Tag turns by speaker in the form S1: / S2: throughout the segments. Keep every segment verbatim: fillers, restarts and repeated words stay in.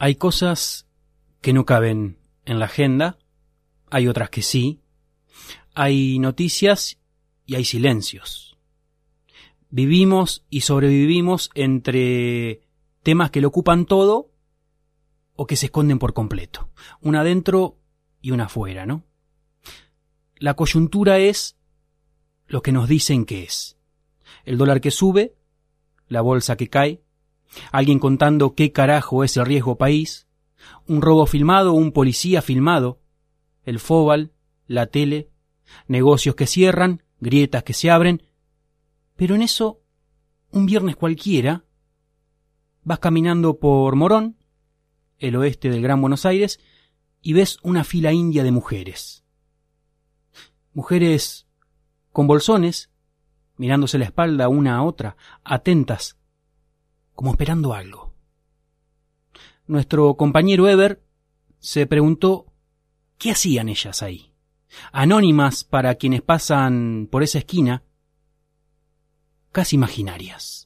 S1: Hay cosas que no caben en la agenda, hay otras que sí, hay noticias y hay silencios. Vivimos y sobrevivimos entre temas que lo ocupan todo o que se esconden por completo, una adentro y una afuera, ¿no? La coyuntura es lo que nos dicen que es. El dólar que sube, la bolsa que cae, alguien contando qué carajo es el riesgo país, un robo filmado, un policía filmado, el fóbal, la tele, negocios que cierran, grietas que se abren. Pero en eso, un viernes cualquiera, vas caminando por Morón, el oeste del Gran Buenos Aires, y ves una fila india de mujeres. Mujeres con bolsones, mirándose la espalda una a otra, atentas, como esperando algo. Nuestro compañero Ever se preguntó qué hacían ellas ahí, anónimas para quienes pasan por esa esquina, casi imaginarias.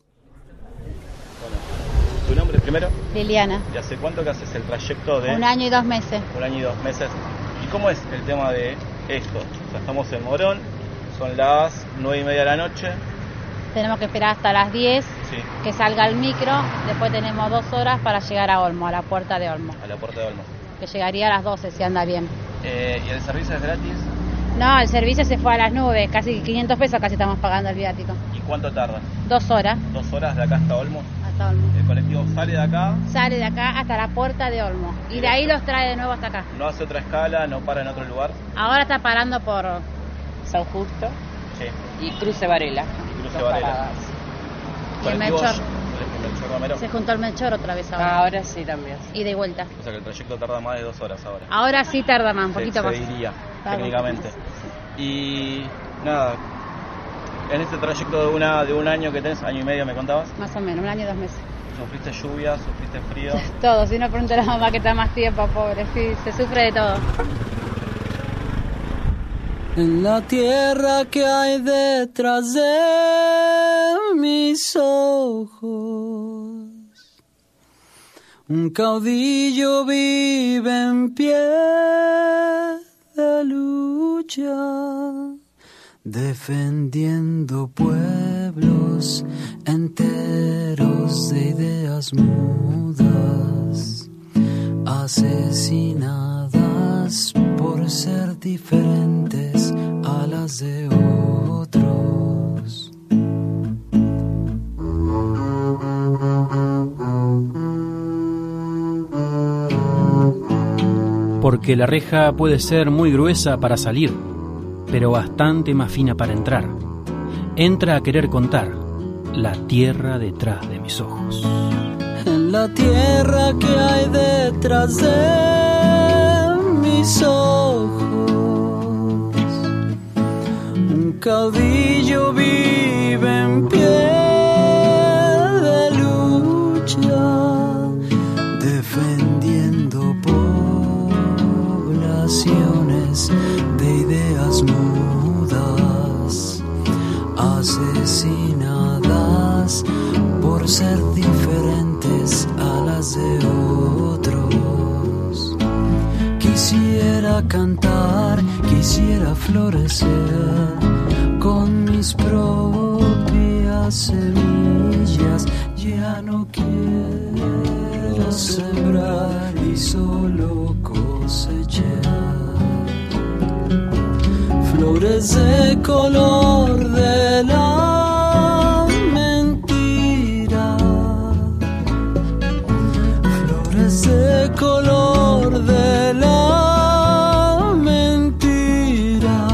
S2: ¿Tu nombre primero?
S3: Liliana.
S2: ¿Y hace cuánto que haces el trayecto de...?
S3: Un año y dos meses.
S2: Un año y dos meses. ¿Y cómo es el tema de esto? O sea, estamos en Morón, son las nueve y media de la noche.
S3: Tenemos que esperar hasta las diez,
S2: sí,
S3: que salga el micro. Después tenemos dos horas para llegar a Olmo, a la puerta de Olmo.
S2: A la puerta de Olmo.
S3: Que llegaría a las doce si anda bien.
S2: Eh, ¿Y el servicio es gratis?
S3: No, el servicio se fue a las nubes, casi quinientos pesos casi estamos pagando el viático.
S2: ¿Y cuánto tarda?
S3: Dos horas.
S2: ¿Dos horas de acá hasta Olmo?
S3: Hasta Olmo.
S2: ¿El colectivo sale de acá?
S3: Sale de acá hasta la puerta de Olmo. Y de ahí los trae de nuevo hasta acá.
S2: ¿No hace otra escala? ¿No para en otro lugar?
S3: Ahora está parando por
S4: San Justo,
S2: sí,
S4: y Cruce Varela.
S2: Y Cruce Varela.
S3: Y el Melchor.
S2: El Melchor Romero.
S3: Se juntó el Melchor otra vez ahora.
S4: Ah, ahora sí también.
S3: Y de vuelta.
S2: O sea que el trayecto tarda más de dos horas ahora.
S3: Ahora sí tarda más, un poquito
S2: se,
S3: más.
S2: Se diría,
S3: Tarda
S2: técnicamente.
S3: Sí.
S2: Y nada, en este trayecto de una de un año que tenés, año y medio me contabas.
S3: Más o menos, un año y dos meses.
S2: ¿Sufriste lluvia? ¿Sufriste frío?
S3: Todo, si no pregunta a la mamá que está más tiempo, pobre. Sí, se sufre de todo.
S5: En la tierra que hay detrás de mis ojos, un caudillo vive en pie de lucha, defendiendo pueblos enteros de ideas mudas, asesinadas por ser diferentes a las de otros.
S1: Porque la reja puede ser muy gruesa para salir, pero bastante más fina para entrar. Entra a querer contar la tierra detrás de mis ojos.
S5: En la tierra que hay detrás de mis ojos, un caudillo vive en pie de lucha, defendiendo poblaciones de ideas mudas, asesinadas por ser diferentes a las de otros. Quisiera cantar, quisiera florecer con mis propias semillas. Ya no quiero sembrar y solo cosechar flores de color de la mentira, flores de color de la mentira.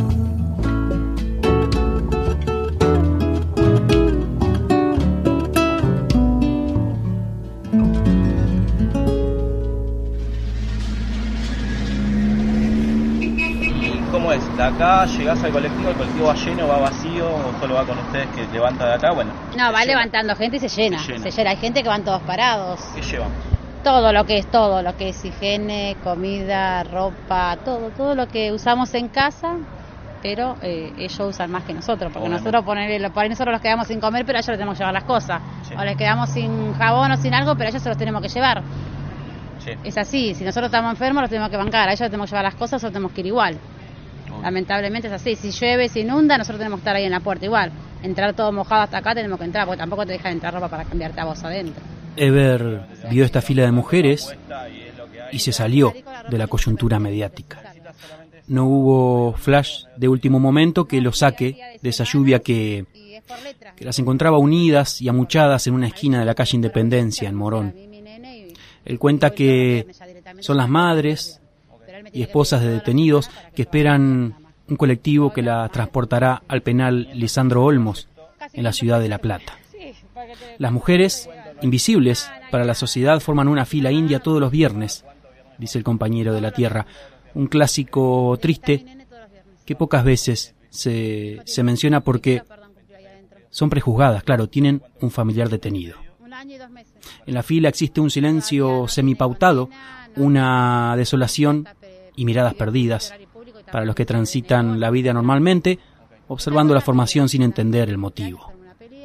S2: ¿Cómo es? ¿De acá llegás al colectivo, el colectivo va lleno, va vacío o solo va con ustedes que levanta de acá? Bueno.
S3: No, va
S2: llena.
S3: levantando gente y se llena.
S2: Se llena.
S3: Se llena. Hay gente que van todos parados.
S2: ¿Qué llevan?
S3: Todo lo que es todo, lo que es higiene, comida, ropa, todo, todo lo que usamos en casa, pero eh, ellos usan más que nosotros, porque
S2: Obviamente.
S3: nosotros poner, por ahí nosotros nos quedamos sin comer, pero a ellos les tenemos que llevar las cosas.
S2: Sí.
S3: O les quedamos sin jabón o sin algo, pero a ellos se los tenemos que llevar.
S2: Sí.
S3: Es así, si nosotros estamos enfermos los tenemos que bancar, a ellos tenemos que llevar las cosas o tenemos que ir igual. Oh. Lamentablemente es así, si llueve, si inunda, nosotros tenemos que estar ahí en la puerta igual. Entrar todo mojado hasta acá tenemos que entrar, porque tampoco te dejan entrar ropa para cambiarte a vos adentro.
S1: Ever vio esta fila de mujeres y se salió de la coyuntura mediática. No hubo flash de último momento que lo saque de esa lluvia que, que las encontraba unidas y amuchadas en una esquina de la calle Independencia, en Morón. Él cuenta que son las madres y esposas de detenidos que esperan un colectivo que la transportará al penal Lisandro Olmos, en la ciudad de La Plata. Las mujeres, invisibles para la sociedad, forman una fila india todos los viernes, dice el compañero de la tierra. Un clásico triste que pocas veces se, se menciona porque son prejuzgadas, claro, tienen un familiar detenido. En la fila existe un silencio semipautado, una desolación y miradas perdidas para los que transitan la vida normalmente, observando la formación sin entender el motivo.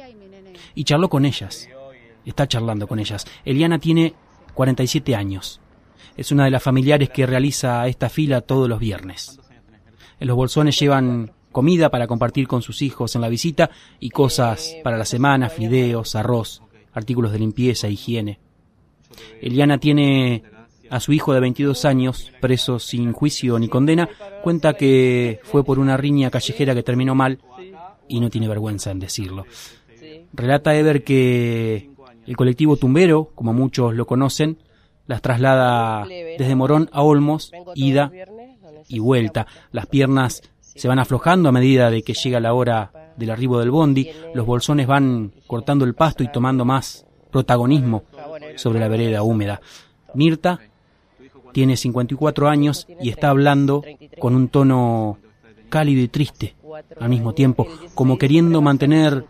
S1: Y charló con ellas, está charlando con ellas. Eliana tiene cuarenta y siete años. Es una de las familiares que realiza esta fila todos los viernes. En los bolsones llevan comida para compartir con sus hijos en la visita y cosas para la semana, fideos, arroz, artículos de limpieza, higiene. Eliana tiene a su hijo de veintidós años, preso sin juicio ni condena. Cuenta que fue por una riña callejera que terminó mal y no tiene vergüenza en decirlo. Relata Ever que el colectivo Tumbero, como muchos lo conocen, las traslada desde Morón a Olmos, ida y vuelta. Las piernas se van aflojando a medida de que llega la hora del arribo del bondi. Los bolsones van cortando el pasto y tomando más protagonismo sobre la vereda húmeda. Mirta tiene cincuenta y cuatro años y está hablando con un tono cálido y triste al mismo tiempo, como queriendo mantener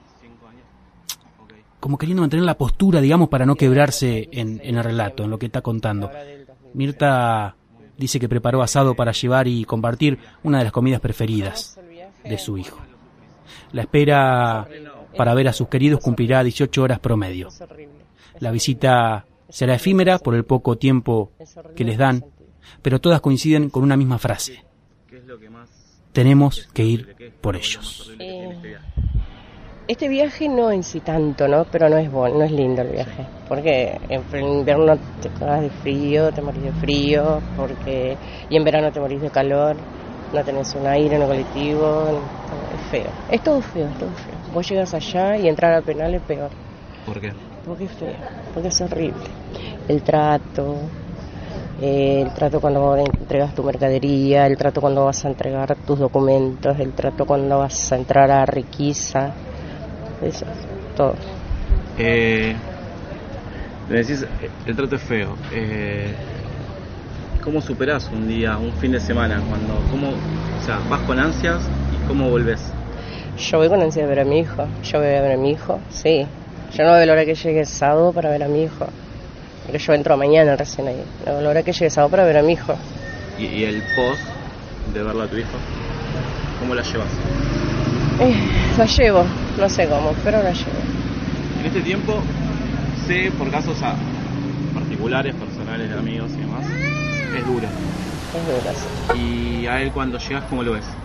S1: como queriendo mantener la postura, digamos, para no quebrarse en, en el relato, en lo que está contando. Mirta dice que preparó asado para llevar y compartir, una de las comidas preferidas de su hijo. La espera para ver a sus queridos cumplirá dieciocho horas promedio. La visita será efímera por el poco tiempo que les dan, pero todas coinciden con una misma frase: tenemos que ir por ellos.
S4: Eh, este viaje no en sí tanto, ¿no? Pero no es bueno, no es lindo el viaje, porque en invierno te cagas de frío, te morís de frío, porque y en verano te morís de calor, no tenés un aire en el colectivo, es feo, es todo feo, es todo feo. Vos llegas allá y entrar al penal es peor.
S2: ¿Por qué?
S4: Porque es feo, porque es horrible. El trato, eh, el trato cuando vos entregas tu mercadería, el trato cuando vas a entregar tus documentos, el trato cuando vas a entrar a Riquiza, eso, todo.
S2: Eh, me decís, el trato es feo. Eh, ¿Cómo superás un día, un fin de semana? Cuando, ¿cómo, o sea, vas con ansias y cómo volvés?
S4: Yo voy con ansias de ver a mi hijo, yo voy a ver a mi hijo, sí. Yo no veo la hora que llegue el sábado para ver a mi hijo. Porque yo entro mañana recién ahí. No veo la hora que llegue el sábado para ver a mi hijo.
S2: ¿Y, y el post de verlo a tu hijo? ¿Cómo la llevas?
S4: Eh, la llevo, no sé cómo, pero la llevo.
S2: En este tiempo, sé por casos a particulares, personales, de amigos y demás, es duro.
S4: Es duro, sí.
S2: ¿Y a él cuando llegas, cómo lo ves?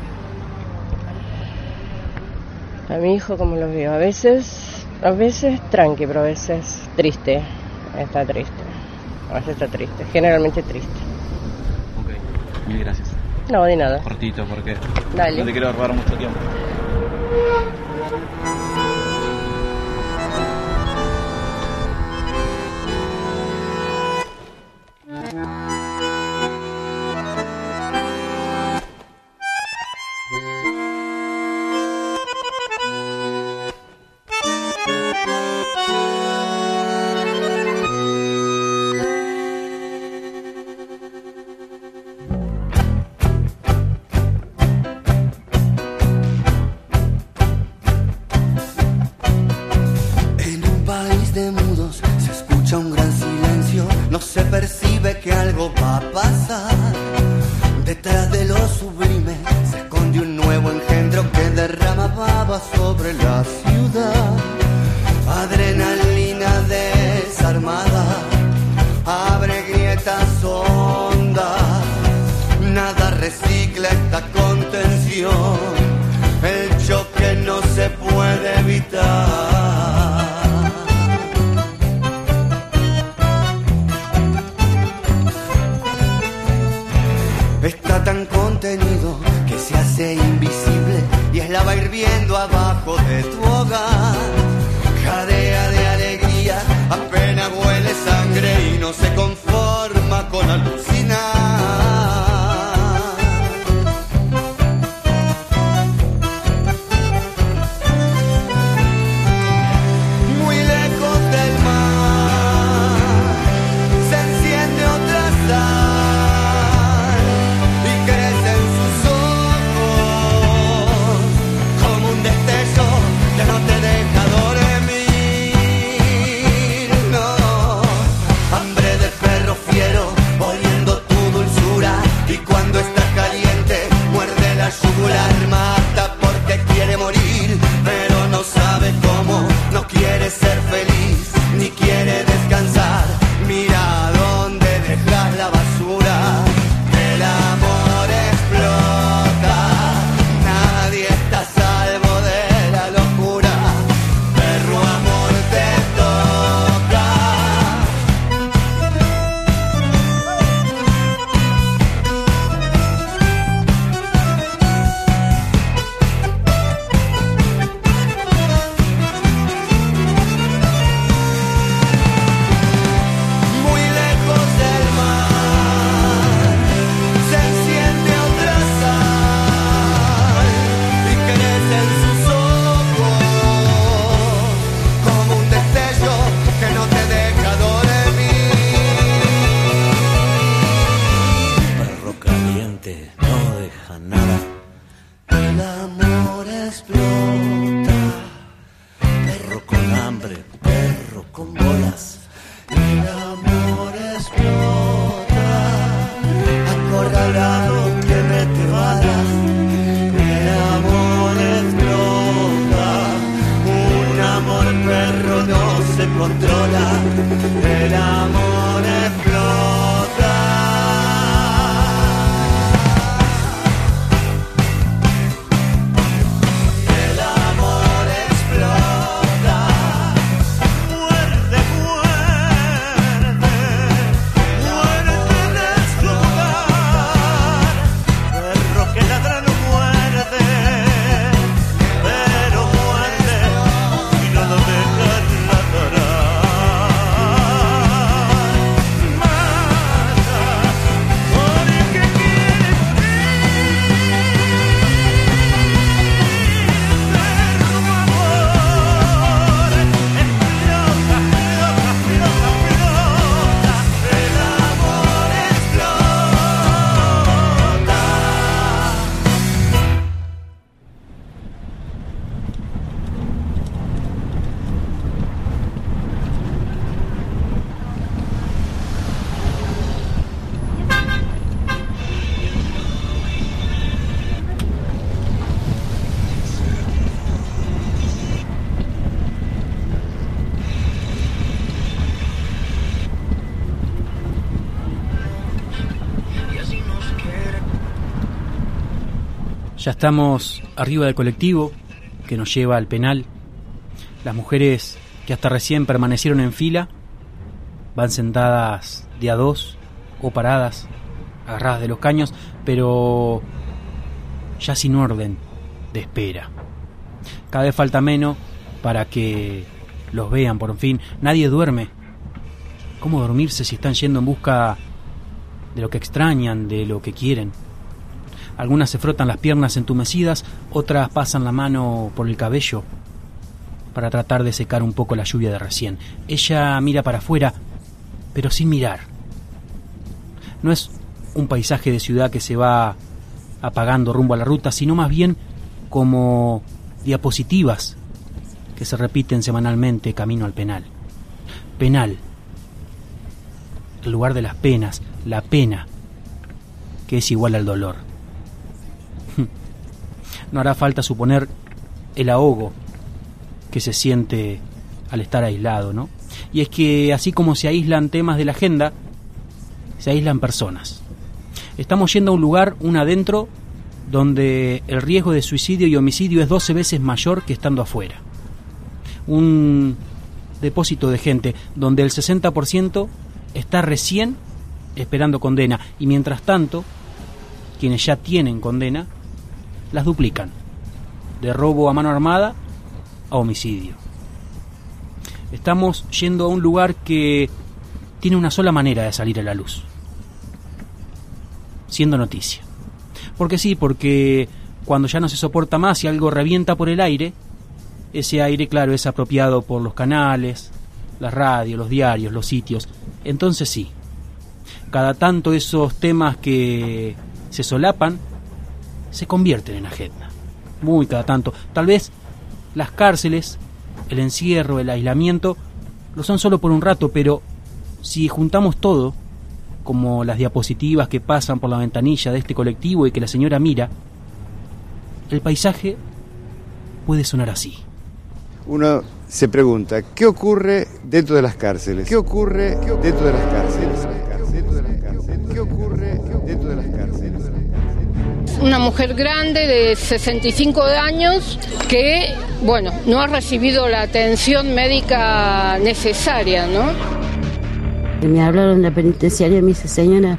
S4: A mi hijo, ¿cómo lo veo? A veces, a veces tranqui, pero a veces triste. Está triste. A veces está triste. Generalmente triste.
S2: Ok, mil gracias.
S4: No, de nada.
S2: Cortito, porque
S4: Dale.
S2: no te quiero robar mucho tiempo.
S6: Adrenalina desarmada, abre emoción, el choque no se puede evitar. Está tan contenido que se hace invisible y es lava hirviendo abajo de tu hogar. Jadea de alegría, apenas huele sangre y no se conforma con alucinar. Muy lejos del mar se enciende otra sal y crece en sus ojos como un destello que no te deja dormir, no. Hambre de perro fiero, oliendo tu dulzura, y cuando estás caliente muerde la yugular. Mata porque quiere morir, pero no sabe cómo, no quiere ser feliz, ni quiere descansar. Mira dónde dejas la basura. El amor explota, nadie está a salvo de la locura. Perro, amor te toca. Muy lejos del mar se enciende otra sal y crece en sus ojos como un destello que no te deja dormir. Perro caliente no deja nada. El amor explota. Perro con hambre, perro con bolas. El amor explota. Acorralado que mete balas. El amor explota. Un amor perro no se controla. El amor explota. El amor explota. Muerde, muerde, muerde en explotar. Perro que ladra no muerde, pero muerde y no lo deja ladrar. Mata porque quiere perro, amor, explota, explota, explota, explota. El amor explota.
S1: Ya estamos arriba del colectivo que nos lleva al penal. Las mujeres que hasta recién permanecieron en fila van sentadas de a dos o paradas, agarradas de los caños, pero ya sin orden de espera. Cada vez falta menos para que los vean por fin. Nadie duerme. ¿Cómo dormirse si están yendo en busca de lo que extrañan, de lo que quieren? Algunas se frotan las piernas entumecidas, otras pasan la mano por el cabello para tratar de secar un poco la lluvia de recién. Ella mira para afuera, pero sin mirar. No es un paisaje de ciudad que se va apagando rumbo a la ruta, sino más bien como diapositivas que se repiten semanalmente camino al penal. Penal, el lugar de las penas, la pena, que es igual al dolor. No hará falta suponer el ahogo que se siente al estar aislado, ¿no? Y es que así como se aíslan temas de la agenda, se aíslan personas. Estamos yendo a un lugar, un adentro donde el riesgo de suicidio y homicidio es doce veces mayor que estando afuera. Un depósito de gente donde el sesenta por ciento está recién esperando condena, y mientras tanto, quienes ya tienen condena, las duplican, de robo a mano armada a homicidio. Estamos yendo a un lugar que tiene una sola manera de salir a la luz: siendo noticia. Porque sí, porque cuando ya no se soporta más y algo revienta por el aire, ese aire, claro, es apropiado por los canales, las radios, los diarios, los sitios. Entonces sí, cada tanto esos temas que se solapan se convierten en agenda. Muy cada tanto. Tal vez las cárceles, el encierro, el aislamiento, lo son solo por un rato, pero si juntamos todo, como las diapositivas que pasan por la ventanilla de este colectivo y que la señora mira, el paisaje puede sonar así.
S7: Uno se pregunta, ¿qué ocurre dentro de las cárceles? ¿Qué ocurre dentro de las cárceles? ¿Qué ocurre dentro de las cárceles?
S8: Una mujer grande de sesenta y cinco años que, bueno, no ha recibido la atención médica necesaria, ¿no?
S9: Me hablaron de la penitenciaria, me dice, señora,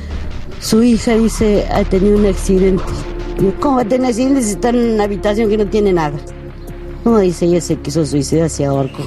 S9: su hija, dice, ha tenido un accidente. Digo, ¿cómo va a tener accidente si está en una habitación que no tiene nada? No, dice, ella se quiso suicidar, se ahorcó.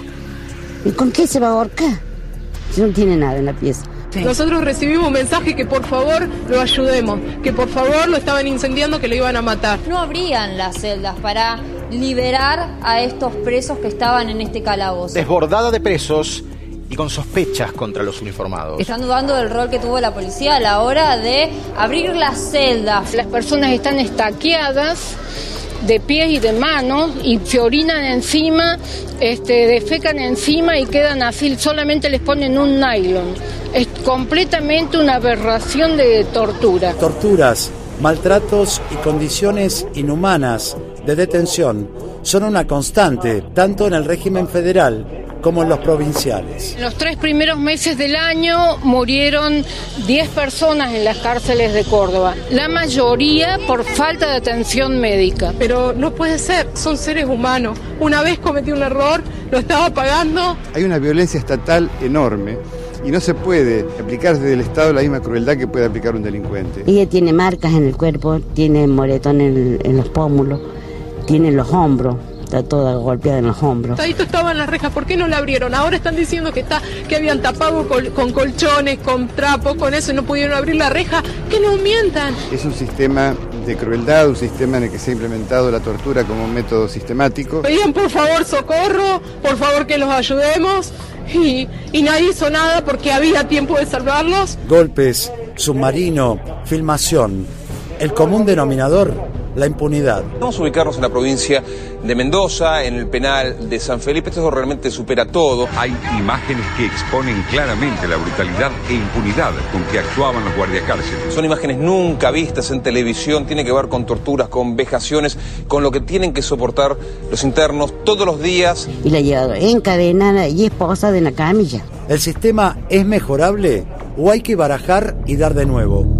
S9: ¿Y con qué se va a ahorcar? Si no tiene nada en la pieza.
S10: Sí. Nosotros recibimos un mensaje que por favor lo ayudemos, que por favor lo estaban incendiando, que lo iban a matar.
S11: No abrían las celdas para liberar a estos presos que estaban en este calabozo.
S12: Desbordada de presos y con sospechas contra los uniformados.
S11: Están dudando del rol que tuvo la policía a la hora de abrir las celdas.
S8: Las personas están estaqueadas de pies y de manos y se orinan encima, este, defecan encima y quedan así, solamente les ponen un nylon. Es completamente una aberración de tortura.
S13: Torturas, maltratos y condiciones inhumanas de detención son una constante tanto en el régimen federal como en los provinciales.
S8: En los tres primeros meses del año murieron diez personas en las cárceles de Córdoba, la mayoría por falta de atención médica.
S10: Pero no puede ser, son seres humanos. Una vez cometí un error, lo estaba pagando.
S7: Hay una violencia estatal enorme y no se puede aplicar desde el Estado la misma crueldad que puede aplicar un delincuente.
S9: Ella tiene marcas en el cuerpo, tiene moretón en, en los pómulos, tiene en los hombros. Está toda golpeada en los hombros.
S10: Ahí estaba en las rejas, ¿por qué no la abrieron? Ahora están diciendo que está que habían tapado col, con colchones, con trapos, con eso y no pudieron abrir la reja. ¡Que no mientan!
S7: Es un sistema de crueldad, un sistema en el que se ha implementado la tortura como un método sistemático.
S10: Pedían por favor socorro, por favor que los ayudemos y, y nadie hizo nada porque había tiempo de salvarlos.
S13: Golpes, submarino, filmación. El común denominador, la impunidad.
S14: Vamos a ubicarnos en la provincia de Mendoza, en el penal de San Felipe. Esto realmente supera todo.
S15: Hay imágenes que exponen claramente la brutalidad e impunidad con que actuaban los guardiacárceles.
S14: Son imágenes nunca vistas en televisión, tiene que ver con torturas, con vejaciones, con lo que tienen que soportar los internos todos los días.
S9: Y la llevaron encadenada y esposada en la camilla.
S13: ¿El sistema es mejorable o hay que barajar y dar de nuevo?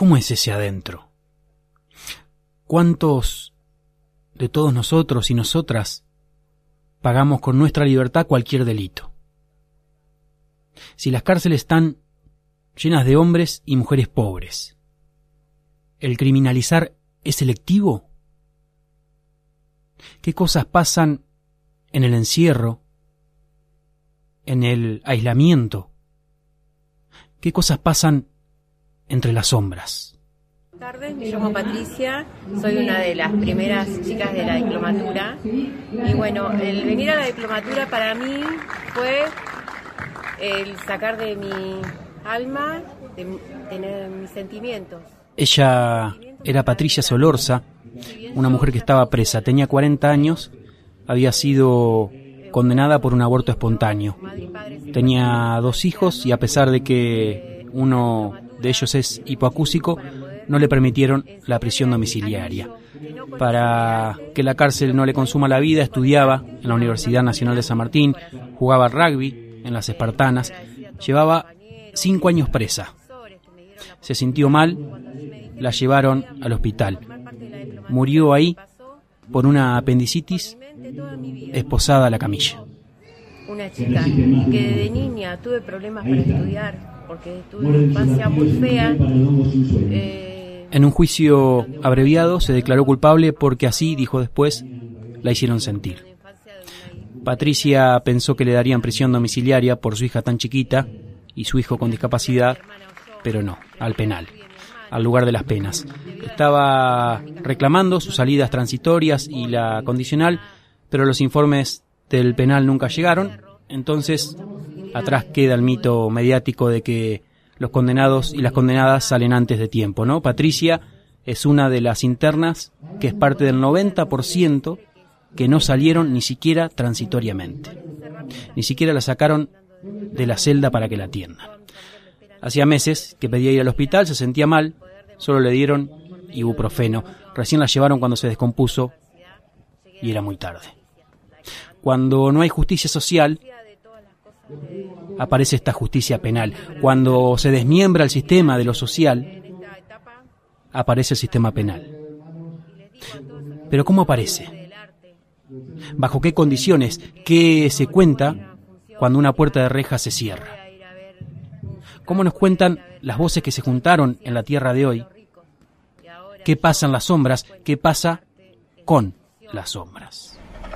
S1: ¿Cómo es ese adentro? ¿Cuántos de todos nosotros y nosotras pagamos con nuestra libertad cualquier delito? Si las cárceles están llenas de hombres y mujeres pobres, ¿el criminalizar es selectivo? ¿Qué cosas pasan en el encierro, en el aislamiento? ¿Qué cosas pasan entre las sombras?
S16: Buenas tardes, me llamo Patricia, soy una de las primeras chicas de la diplomatura y bueno, el venir a la diplomatura para mí fue el sacar de mi alma, de, de mis sentimientos.
S1: Ella era Patricia Solorza, una mujer que estaba presa, tenía cuarenta años, había sido condenada por un aborto espontáneo. Tenía dos hijos y a pesar de que uno de ellos es hipoacúsico, no le permitieron la prisión domiciliaria. Para que la cárcel no le consuma la vida, estudiaba en la Universidad Nacional de San Martín, jugaba rugby en las Espartanas, llevaba cinco años presa. Se sintió mal, la llevaron al hospital. Murió ahí por una apendicitis, esposada a la camilla.
S16: Una chica que desde niña tuve problemas para estudiar, porque tuve una infancia muy fea. Eh...
S1: En un juicio abreviado se declaró culpable porque así, dijo después, la hicieron sentir. Patricia pensó que le darían prisión domiciliaria por su hija tan chiquita y su hijo con discapacidad, pero no, al penal, al lugar de las penas. Estaba reclamando sus salidas transitorias y la condicional, pero los informes del penal nunca llegaron, entonces atrás queda el mito mediático de que los condenados y las condenadas salen antes de tiempo, ¿no? Patricia es una de las internas que es parte del noventa por ciento que no salieron ni siquiera transitoriamente. Ni siquiera la sacaron de la celda para que la atiendan. Hacía meses que pedía ir al hospital, se sentía mal, solo le dieron ibuprofeno. Recién la llevaron cuando se descompuso y era muy tarde. Cuando no hay justicia social, aparece esta justicia penal. Cuando se desmiembra el sistema de lo social, aparece el sistema penal. Pero ¿cómo aparece? ¿Bajo qué condiciones? ¿Qué se cuenta cuando una puerta de reja se cierra? ¿Cómo nos cuentan las voces que se juntaron en la tierra de hoy? ¿Qué pasa en las sombras? ¿Qué pasa con las sombras?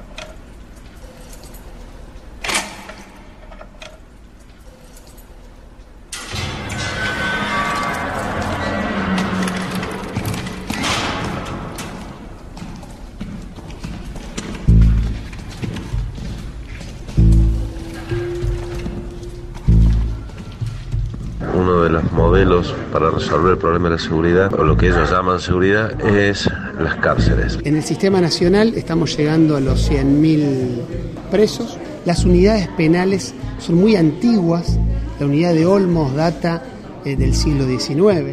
S17: Uno de los modelos para resolver el problema de la seguridad, o lo que ellos llaman seguridad, es las cárceles.
S18: En el sistema nacional estamos llegando a los cien mil presos. Las unidades penales son muy antiguas. La unidad de Olmos data eh, del siglo diecinueve.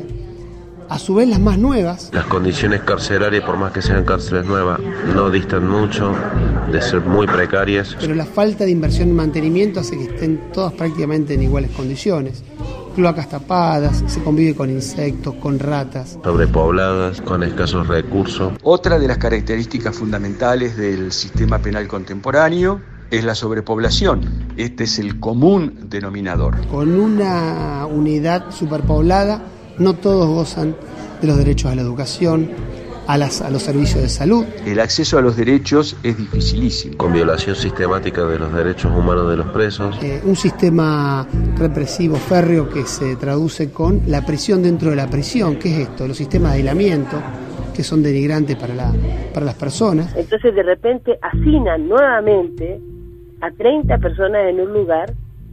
S18: A su vez las más nuevas.
S17: Las condiciones carcelarias, por más que sean cárceles nuevas, no distan mucho de ser muy precarias.
S18: Pero la falta de inversión en mantenimiento hace que estén todas prácticamente en iguales condiciones. Cloacas tapadas, se convive con insectos, con ratas.
S17: Sobrepobladas, con escasos recursos.
S19: Otra de las características fundamentales del sistema penal contemporáneo es la sobrepoblación. Este es el común denominador.
S18: Con una unidad superpoblada, no todos gozan de los derechos a la educación, a, las, a los servicios de salud.
S19: El acceso a los derechos es dificilísimo.
S17: Con violación sistemática de los derechos humanos de los presos.
S18: Eh, un sistema represivo férreo que se traduce con la prisión dentro de la prisión. ¿Qué es esto? Los sistemas de aislamiento, que son denigrantes para, la, para las personas.
S20: Entonces de repente hacinan nuevamente a treinta personas en un lugar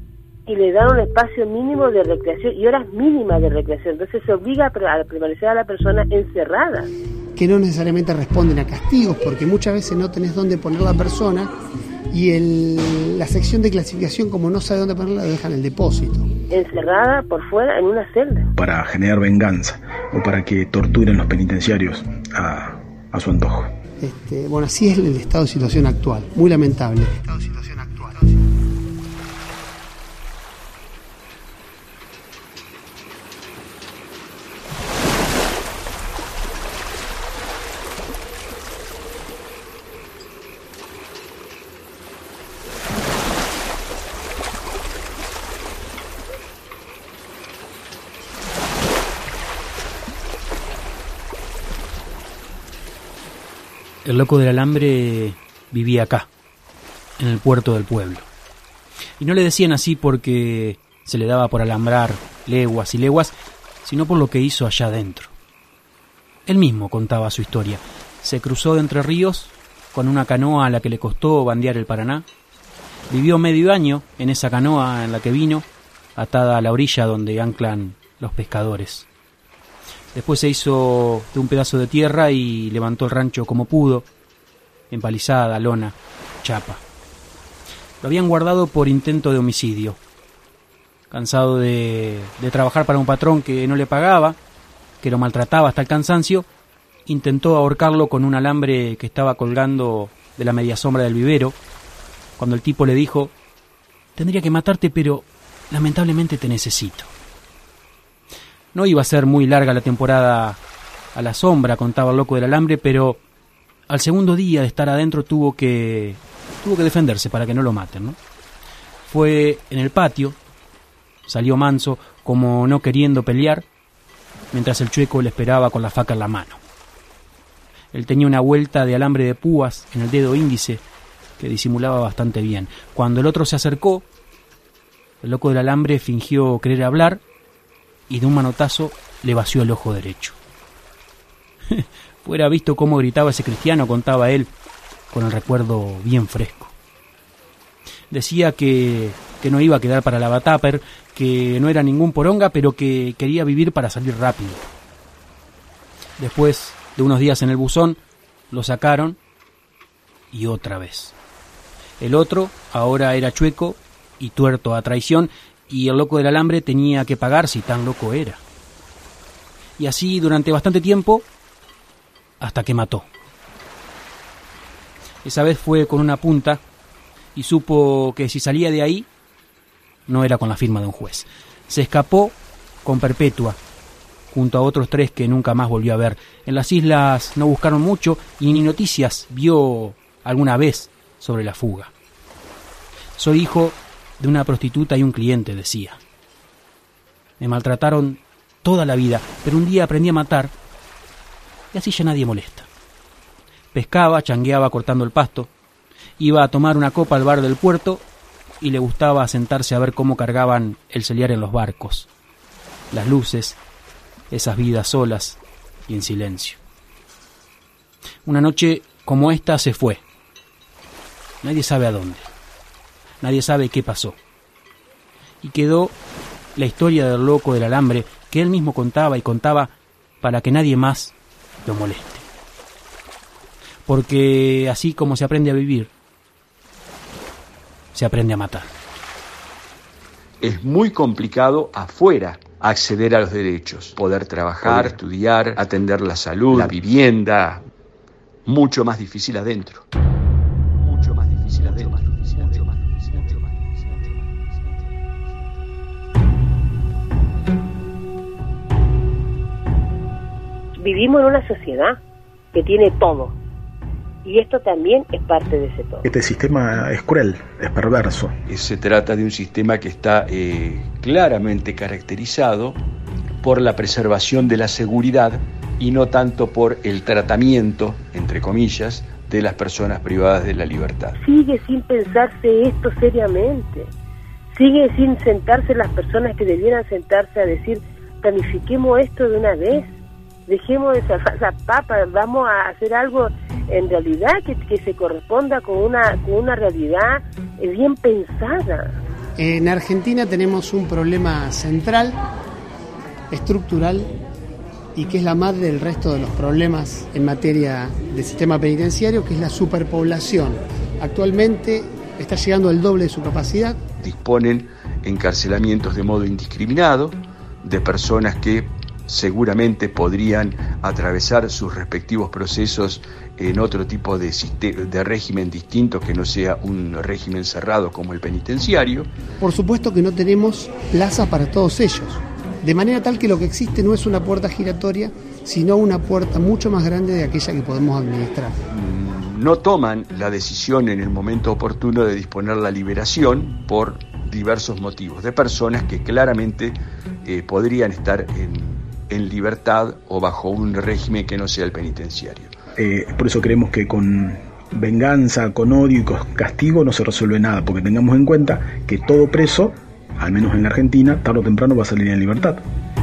S20: y le dan un espacio mínimo de recreación y horas mínimas de recreación. Entonces se obliga a permanecer a la persona encerrada.
S18: Que no necesariamente responden a castigos, porque muchas veces no tenés dónde poner la persona y el, la sección de clasificación, como no sabe dónde ponerla, la dejan en el depósito.
S20: Encerrada por fuera en una celda.
S21: Para generar venganza o para que torturen los penitenciarios a, a su antojo.
S18: Este, bueno, así es el estado de situación actual, muy lamentable. El estado de situación actual.
S1: El loco del alambre vivía acá, en el puerto del pueblo. Y no le decían así porque se le daba por alambrar leguas y leguas, sino por lo que hizo allá adentro. Él mismo contaba su historia. Se cruzó de Entre Ríos con una canoa a la que le costó bandear el Paraná. Vivió medio año en esa canoa en la que vino, atada a la orilla donde anclan los pescadores. Después se hizo de un pedazo de tierra y levantó el rancho como pudo, empalizada, lona, chapa. Lo habían guardado por intento de homicidio. Cansado de, de trabajar para un patrón que no le pagaba, que lo maltrataba hasta el cansancio, intentó ahorcarlo con un alambre que estaba colgando de la media sombra del vivero, cuando el tipo le dijo: tendría que matarte, pero lamentablemente te necesito. No iba a ser muy larga la temporada a la sombra, contaba el loco del alambre, pero al segundo día de estar adentro tuvo que tuvo que defenderse para que no lo maten, ¿no? Fue en el patio, salió manso, como no queriendo pelear, mientras el chueco le esperaba con la faca en la mano. Él tenía una vuelta de alambre de púas en el dedo índice que disimulaba bastante bien. Cuando el otro se acercó, el loco del alambre fingió querer hablar y de un manotazo le vació el ojo derecho. Fuera visto cómo gritaba ese cristiano, contaba él, con el recuerdo bien fresco. Decía que, que no iba a quedar para la batapper, que no era ningún poronga, pero que quería vivir para salir rápido. Después de unos días en el buzón, lo sacaron y otra vez. El otro ahora era chueco y tuerto a traición, y el loco del alambre tenía que pagar si tan loco era. Y así durante bastante tiempo, hasta que mató. Esa vez fue con una punta y supo que si salía de ahí, no era con la firma de un juez. Se escapó con perpetua, junto a otros tres que nunca más volvió a ver. En las islas no buscaron mucho y ni noticias vio alguna vez sobre la fuga. Soy hijo de una prostituta y un cliente, decía. Me maltrataron toda la vida, pero un día aprendí a matar y así ya nadie molesta. Pescaba, changueaba cortando el pasto, iba a tomar una copa al bar del puerto y le gustaba sentarse a ver cómo cargaban el celiar en los barcos. Las luces, esas vidas solas y en silencio. Una noche como esta se fue. Nadie sabe a dónde. Nadie sabe qué pasó. Y quedó la historia del loco del alambre que él mismo contaba y contaba para que nadie más lo moleste. Porque así como se aprende a vivir, se aprende a matar.
S19: Es muy complicado afuera acceder a los derechos, poder trabajar, poder estudiar, atender la salud, la vivienda, mucho más difícil adentro. Mucho más difícil adentro.
S20: Vivimos en una sociedad que tiene todo, y esto también es parte de ese todo.
S21: Este sistema es cruel, es perverso.
S19: Se trata de un sistema que está eh, claramente caracterizado por la preservación de la seguridad y no tanto por el tratamiento, entre comillas, de las personas privadas de la libertad.
S20: Sigue sin pensarse esto seriamente, sigue sin sentarse las personas que debieran sentarse a decir: planifiquemos esto de una vez. Dejemos de esa, esa papa, vamos a hacer algo en realidad que, que se corresponda con una, con una realidad bien pensada.
S18: En Argentina tenemos un problema central, estructural, y que es la madre del resto de los problemas en materia de sistema penitenciario, que es la superpoblación. Actualmente está llegando al doble de su capacidad.
S19: Disponen encarcelamientos de modo indiscriminado de personas que seguramente podrían atravesar sus respectivos procesos en otro tipo de, de régimen distinto que no sea un régimen cerrado como el penitenciario.
S18: Por supuesto que no tenemos plazas para todos ellos, de manera tal que lo que existe no es una puerta giratoria, sino una puerta mucho más grande de aquella que podemos administrar.
S19: No toman la decisión en el momento oportuno de disponer la liberación por diversos motivos, de personas que claramente eh, podrían estar en en libertad o bajo un régimen que no sea el penitenciario.
S21: Eh, por eso creemos que con venganza, con odio y con castigo no se resuelve nada, porque tengamos en cuenta que todo preso, al menos en la Argentina, tarde o temprano va a salir en libertad.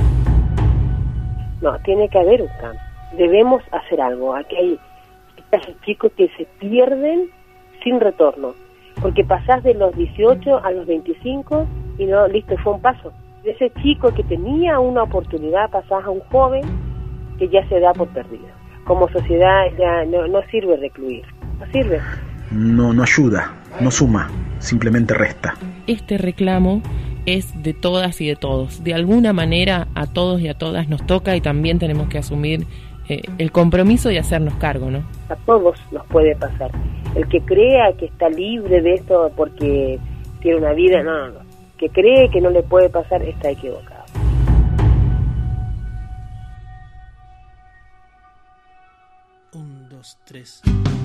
S20: No, tiene que haber un cambio. Debemos hacer algo. Aquí hay estos chicos que se pierden sin retorno, porque pasás de los dieciocho a los veinticinco y no, listo, fue un paso. De ese chico que tenía una oportunidad, pasás a un joven que ya se da por perdido. Como sociedad ya no, no sirve recluir, no sirve.
S21: No, no ayuda, no suma, simplemente resta.
S5: Este reclamo es de todas y de todos. De alguna manera a todos y a todas nos toca y también tenemos que asumir eh, el compromiso de hacernos cargo, ¿no?
S20: A todos nos puede pasar. El que crea que está libre de esto porque tiene una vida, no, no, no. Que cree que no le puede pasar está equivocado.
S1: Un, dos, tres.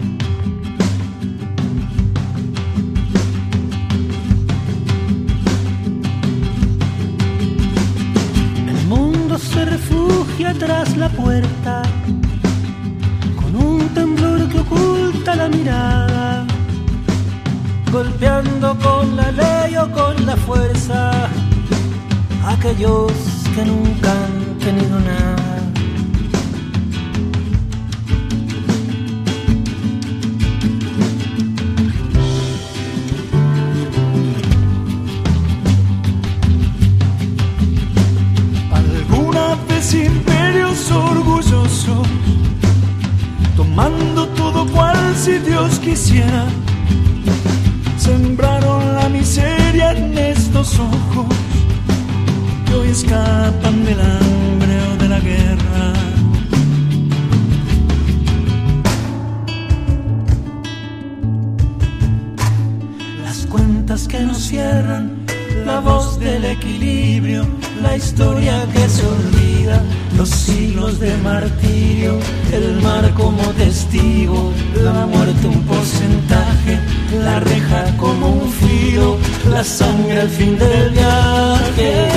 S1: El mundo se refugia tras la puerta, con un temblor que oculta la mirada, golpeando con la ley o con la fuerza a aquellos que nunca han tenido nada.
S6: Alguna vez imperios orgullosos, tomando todo cual si Dios quisiera, sembraron la miseria en estos ojos que hoy escapan del hambre o de la guerra.
S1: Las cuentas que nos cierran, la voz del equilibrio, la historia que se olvida, los siglos de martirio, el mar como testigo, la muerte un porcentaje, la reja como un filo, la sangre al fin del viaje.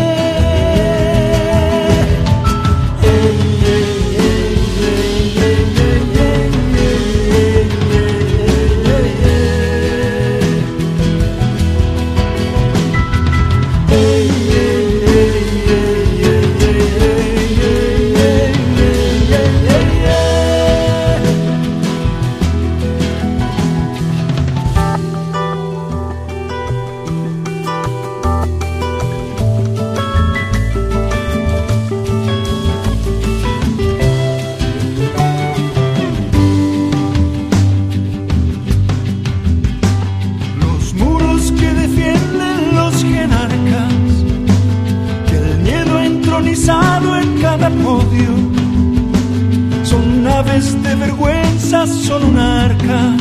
S6: Son naves de vergüenza, son un arca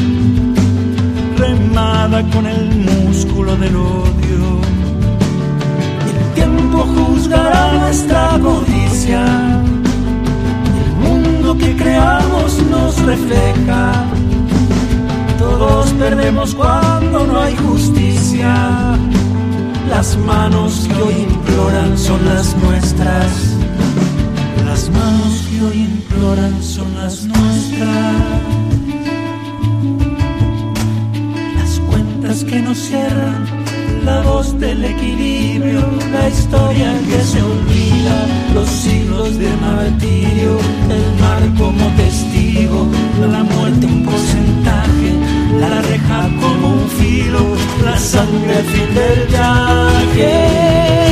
S6: remada con el músculo del odio.
S1: El tiempo juzgará nuestra codicia, el mundo que creamos nos refleja. Todos perdemos cuando no hay justicia. Las manos que hoy imploran son las nuestras. Las manos que hoy imploran son las nuestras. Las cuentas que nos cierran, la voz del equilibrio, la historia que se olvida, los siglos de martirio, el mar como testigo, la muerte un porcentaje, la reja como un filo, la sangre al fin del viaje.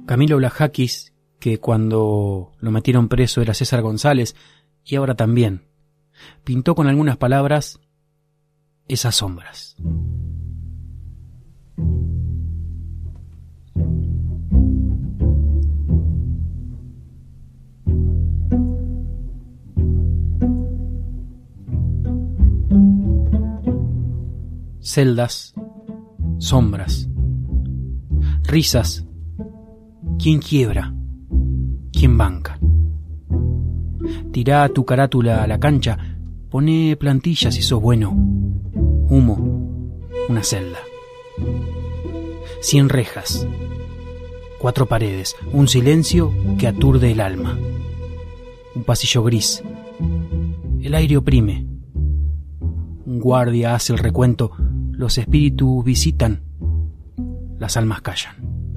S1: Camilo Blajakis, que cuando lo metieron preso era César González, y ahora también, pintó con algunas palabras esas sombras. Celdas, sombras, risas. ¿Quién quiebra? ¿Quién banca? Tirá tu carátula a la cancha, poné plantillas si sos bueno. Humo, una celda. Cien rejas, cuatro paredes, un silencio que aturde el alma. Un pasillo gris, el aire oprime. Un guardia hace el recuento, los espíritus visitan, las almas callan.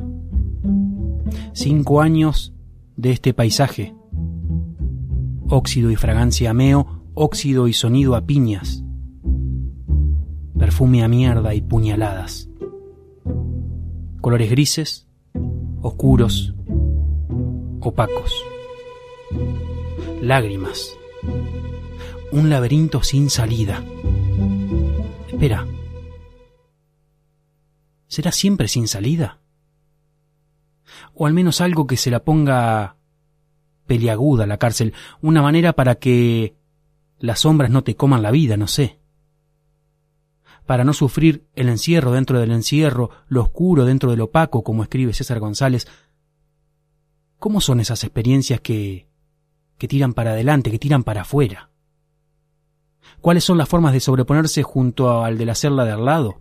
S1: Cinco años de este paisaje, óxido y fragancia a meo, óxido y sonido a piñas, perfume a mierda y puñaladas, colores grises, oscuros, opacos, lágrimas, un laberinto sin salida. Espera, ¿será siempre sin salida? O al menos algo que se la ponga peliaguda a la cárcel, una manera para que las sombras no te coman la vida, no sé. Para no sufrir el encierro dentro del encierro, lo oscuro dentro del opaco, como escribe César González. ¿Cómo son esas experiencias que, que tiran para adelante, que tiran para afuera? ¿Cuáles son las formas de sobreponerse junto al de la celda de al lado?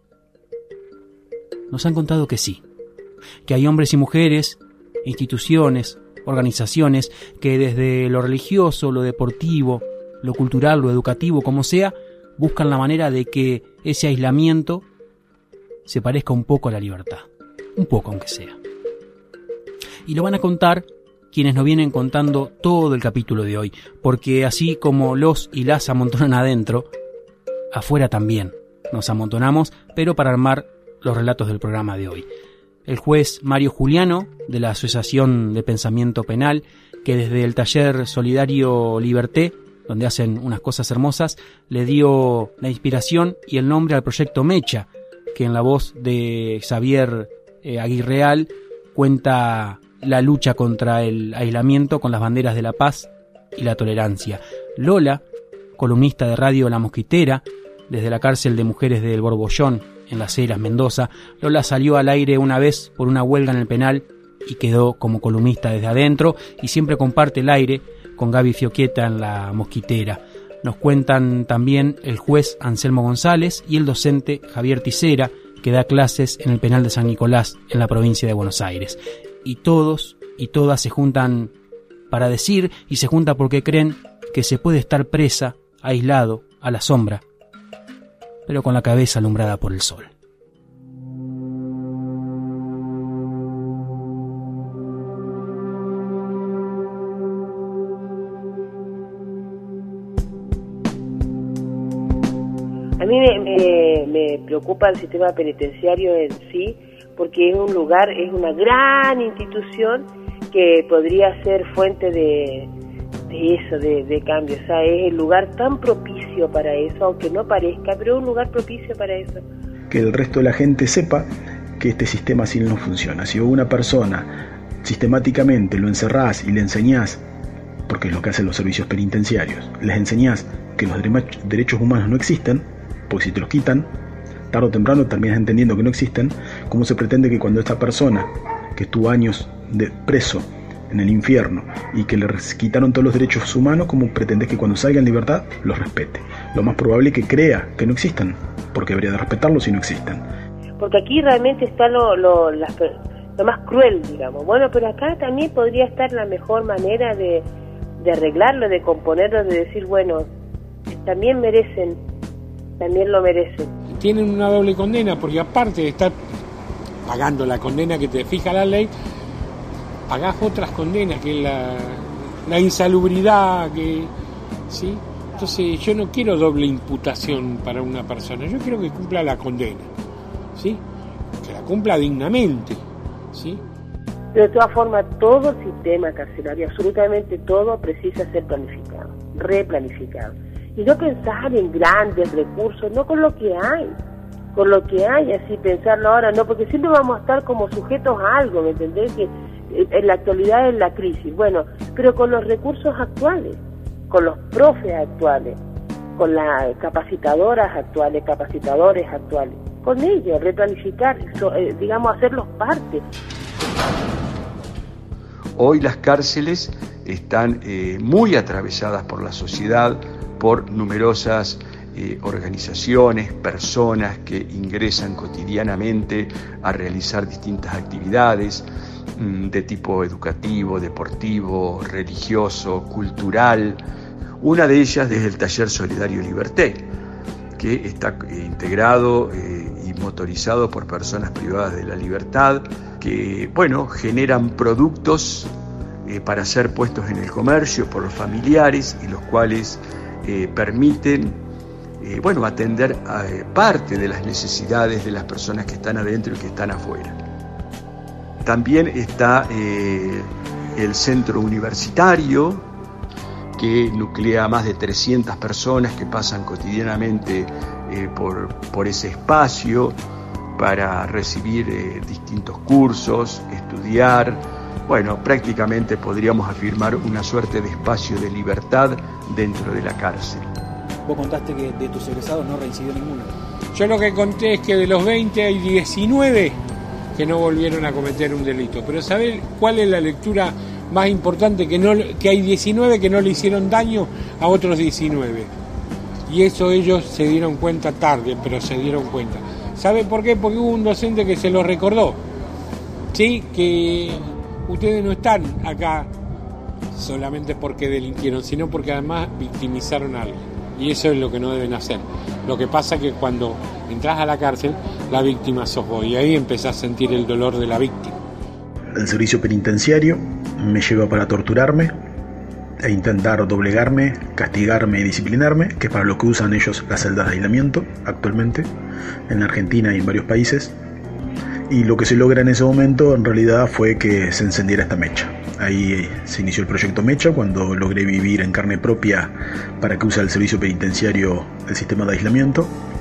S1: Nos han contado que sí, que hay hombres y mujeres, instituciones, organizaciones, que desde lo religioso, lo deportivo, lo cultural, lo educativo, como sea, buscan la manera de que ese aislamiento se parezca un poco a la libertad, un poco aunque sea. Y lo van a contar quienes nos vienen contando todo el capítulo de hoy, porque así como los y las amontonan adentro, afuera también nos amontonamos, pero para armar los relatos del programa de hoy. El juez Mario Juliano, de la Asociación de Pensamiento Penal, que desde el taller solidario Liberté, donde hacen unas cosas hermosas, le dio la inspiración y el nombre al proyecto Mecha, que en la voz de Xavier eh, Aguirreal cuenta la lucha contra el aislamiento con las banderas de la paz y la tolerancia. Lola, columnista de Radio La Mosquitera, desde la cárcel de mujeres del Borbollón, en Las Heras, Mendoza, Lola salió al aire una vez por una huelga en el penal y quedó como columnista desde adentro y siempre comparte el aire con Gaby Fioquieta en La Mosquitera. Nos cuentan también el juez Anselmo González y el docente Javier Tisera, que da clases en el penal de San Nicolás, en la provincia de Buenos Aires. Y todos y todas se juntan para decir, y se juntan porque creen que se puede estar presa, aislado, a la sombra, pero con la cabeza alumbrada por el sol.
S20: A mí me, me, me preocupa el sistema penitenciario en sí, porque es un lugar, es una gran institución que podría ser fuente de, de eso, de, de cambio. O sea, es el lugar tan propicio para eso, aunque no parezca, pero es un lugar propicio para eso.
S21: Que el resto de la gente sepa que este sistema así no funciona. Si una persona sistemáticamente lo encerrás y le enseñás, porque es lo que hacen los servicios penitenciarios, les enseñás que los derechos humanos no existen, porque si te los quitan, tarde o temprano terminas entendiendo que no existen. ¿Cómo se pretende que cuando esta persona que estuvo años de preso en el infierno y que le quitaron todos los derechos humanos, cómo pretendes que cuando salga en libertad los respete? Lo más probable es que crea que no existen, porque debería de respetarlos si no existen.
S20: Porque aquí realmente está lo, lo, la, lo más cruel, digamos. Bueno, pero acá también podría estar la mejor manera de, de arreglarlo, de componerlo, de decir, bueno, también merecen, también lo merecen.
S3: Tienen una doble condena, porque aparte de estar pagando la condena que te fija la ley, pagás otras condenas, que es la, la insalubridad, que ¿sí? Entonces yo no quiero doble imputación para una persona, yo quiero que cumpla la condena, ¿sí? Que la cumpla dignamente, ¿sí?
S20: Pero de todas formas, todo el sistema carcelario, absolutamente todo, precisa ser planificado, replanificado. Y no pensar en grandes recursos, no con lo que hay, con lo que hay, así pensarlo ahora, no, porque siempre vamos a estar como sujetos a algo, ¿me entendés? Que en la actualidad es la crisis, bueno, pero con los recursos actuales, con los profes actuales, con las capacitadoras actuales, capacitadores actuales, con ellos, replanificar, eh, digamos, hacerlos parte.
S19: Hoy las cárceles están eh, muy atravesadas por la sociedad, por numerosas eh, organizaciones, personas que ingresan cotidianamente a realizar distintas actividades mmm, de tipo educativo, deportivo, religioso, cultural. Una de ellas es el Taller Solidario Liberté, que está eh, integrado eh, y motorizado por personas privadas de la libertad, que, bueno, generan productos eh, para ser puestos en el comercio por los familiares y los cuales eh, permiten, eh, bueno, atender a eh, parte de las necesidades de las personas que están adentro y que están afuera. También está eh, el centro universitario, que nuclea a más de trescientas personas que pasan cotidianamente eh, por, por ese espacio para recibir eh, distintos cursos, estudiar. Bueno, prácticamente podríamos afirmar una suerte de espacio de libertad dentro de la cárcel.
S4: Vos contaste que de tus egresados no reincidió ninguno.
S3: Yo lo que conté es que de los veinte hay diecinueve que no volvieron a cometer un delito. Pero ¿sabés cuál es la lectura más importante? Que, no, que hay diecinueve que no le hicieron daño a otros diecinueve. Y eso ellos se dieron cuenta tarde, pero se dieron cuenta. ¿Sabe por qué? Porque hubo un docente que se lo recordó. Sí, que ustedes no están acá solamente porque delinquieron, sino porque además victimizaron a alguien. Y eso es lo que no deben hacer. Lo que pasa es que cuando entras a la cárcel, la víctima sos vos. Y ahí empezás a sentir el dolor de la víctima.
S21: El servicio penitenciario me lleva para torturarme e intentar doblegarme, castigarme y disciplinarme, que es para lo que usan ellos las celdas de aislamiento actualmente en Argentina y en varios países. Y lo que se logra en ese momento en realidad fue que se encendiera esta mecha. Ahí se inició el proyecto Mecha, cuando logré vivir en carne propia para que use el servicio penitenciario el sistema de aislamiento.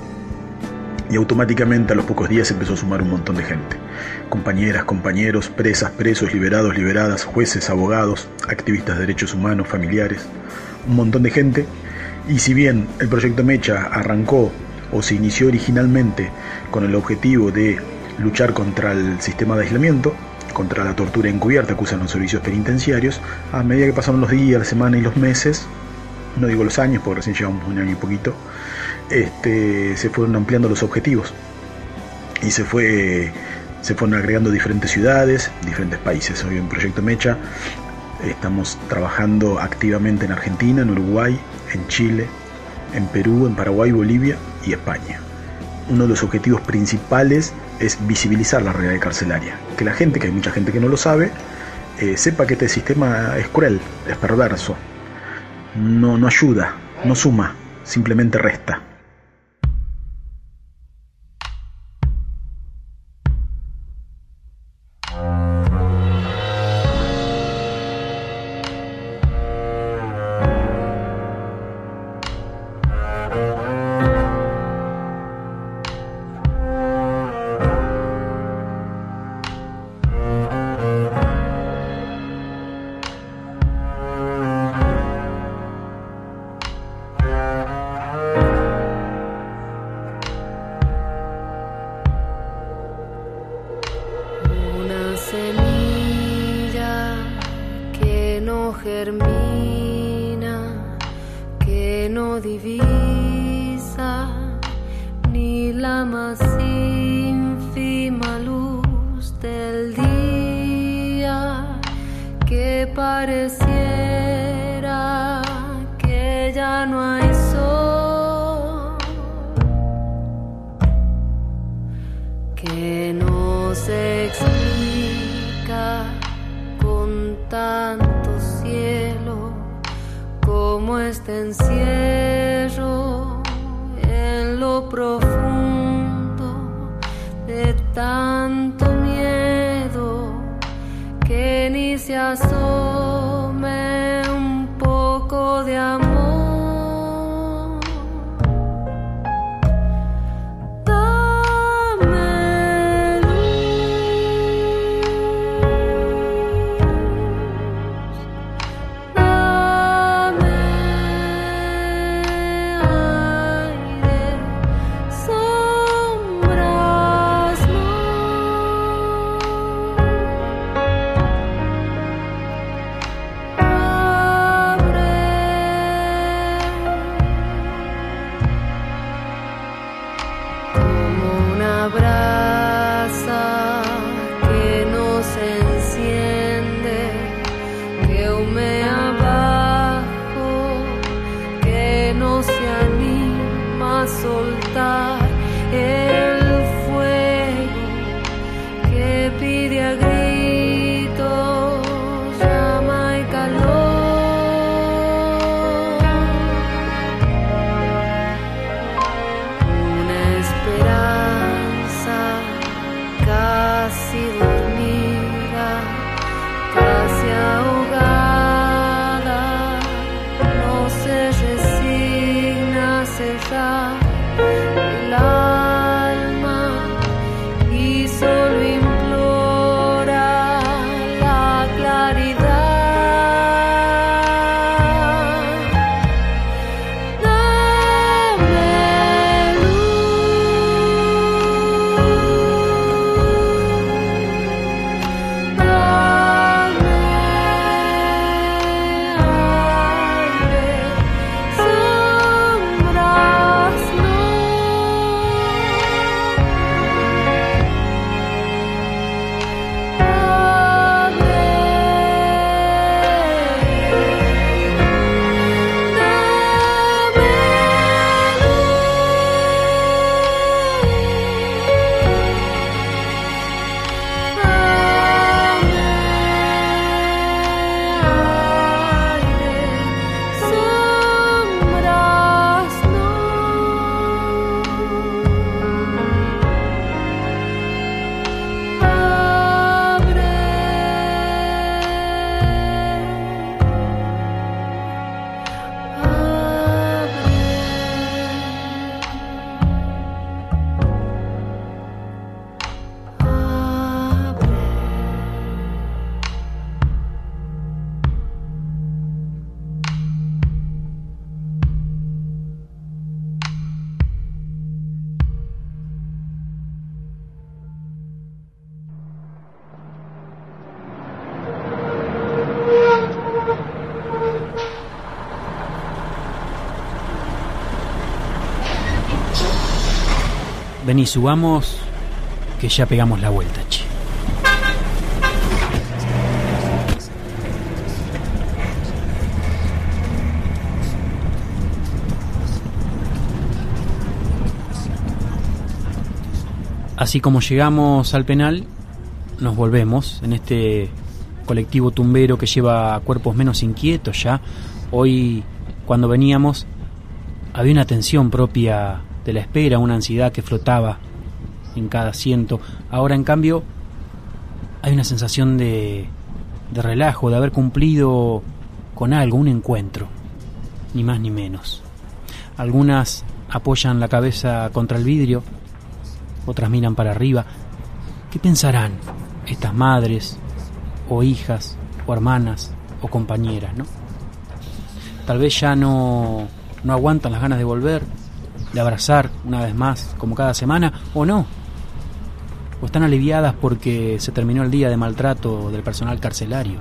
S21: Y automáticamente a los pocos días empezó a sumar un montón de gente. Compañeras, compañeros, presas, presos, liberados, liberadas, jueces, abogados, activistas de derechos humanos, familiares, un montón de gente. Y si bien el proyecto Mecha arrancó o se inició originalmente con el objetivo de luchar contra el sistema de aislamiento, contra la tortura encubierta que usan los servicios penitenciarios, a medida que pasaron los días, las semanas y los meses, no digo los años porque recién llevamos un año y poquito, este, se fueron ampliando los objetivos y se fue se fueron agregando diferentes ciudades, diferentes países. Hoy en Proyecto Mecha estamos trabajando activamente en Argentina, en Uruguay, en Chile, en Perú, en Paraguay, Bolivia y España. Uno de los objetivos principales es visibilizar la realidad carcelaria, que la gente, que hay mucha gente que no lo sabe, eh, sepa que este sistema es cruel, es perverso, no, no ayuda, no suma, simplemente resta.
S2: que ni se asome un poco de amor. Dame luz, dame aire, sombras no. Como una brasa que no se enciende, que humea abajo, que no se anima a soltar el fuego, que pide a gritos llama y calor. Una esperanza casi dormida, casi ahogada, no se resigna a cerrar el alma y solo implora la claridad. Dame luz, dame aire, sombras no.
S1: Vení, subamos, que ya pegamos la vuelta, che. Así como llegamos al penal, nos volvemos en este colectivo tumbero que lleva cuerpos menos inquietos ya. Hoy, cuando veníamos, había una tensión propia de la espera, una ansiedad que flotaba en cada asiento. Ahora, en cambio, hay una sensación de, de relajo, de haber cumplido con algo, un encuentro, ni más ni menos. Algunas apoyan la cabeza contra el vidrio, otras miran para arriba. ¿Qué pensarán estas madres, o hijas, o hermanas, o compañeras, no? Tal vez ya no, no aguantan las ganas de volver, de abrazar una vez más, como cada semana, o no. O están aliviadas porque se terminó el día de maltrato del personal carcelario.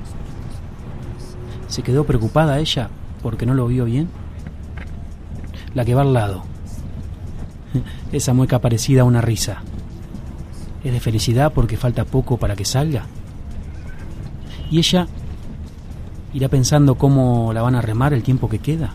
S1: ¿Se quedó preocupada ella porque no lo vio bien? La que va al lado, esa mueca parecida a una risa, ¿es de felicidad porque falta poco para que salga? Y ella irá pensando cómo la van a remar el tiempo que queda.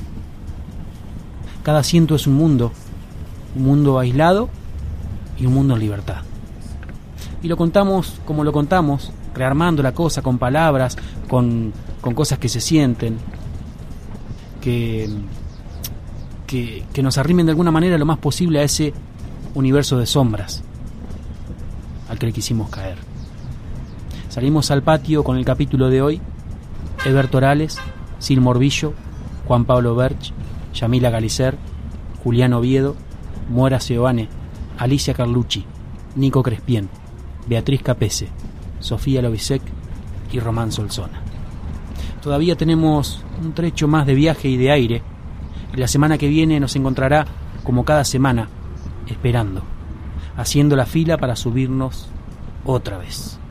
S1: Cada asiento es un mundo, un mundo aislado y un mundo en libertad. Y lo contamos como lo contamos, rearmando la cosa con palabras, con, con cosas que se sienten, que, que, que nos arrimen de alguna manera lo más posible a ese universo de sombras al que le quisimos caer. Salimos al patio con el capítulo de hoy: Eberto Orales, Sil Morbillo, Juan Pablo Berch, Yamila Galicer, Julián Oviedo, Mora Seoane, Alicia Carlucci, Nico Crespien, Beatriz Capese, Sofía Lovisek y Román Solsona. Todavía tenemos un trecho más de viaje y de aire, y la semana que viene nos encontrará, como cada semana, esperando, haciendo la fila para subirnos otra vez.